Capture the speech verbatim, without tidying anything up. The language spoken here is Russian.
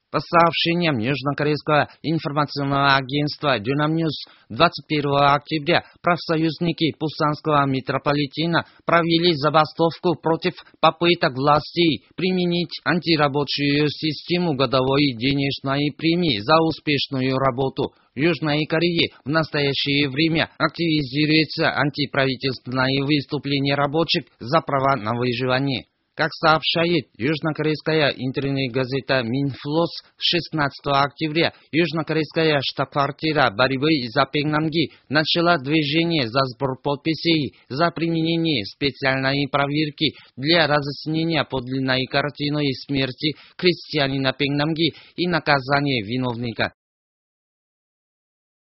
По сообщениям Южнокорейского информационного агентства Дюнамньюз, двадцать первого октября профсоюзники Пусанского метрополитена провели забастовку против попыток властей применить антирабочую систему годовой денежной премии за успешную работу. В Южной Корее в настоящее время активизируется антиправительственное выступление рабочих за права на выживание. Как сообщает южнокорейская интернет-газета Минфлос, шестнадцатого октября южнокорейская штаб-квартира борьбы за Пекнамги начала движение за сбор подписей за применение специальной проверки для разъяснения подлинной картины смерти крестьянина Пекнамги и наказания виновника.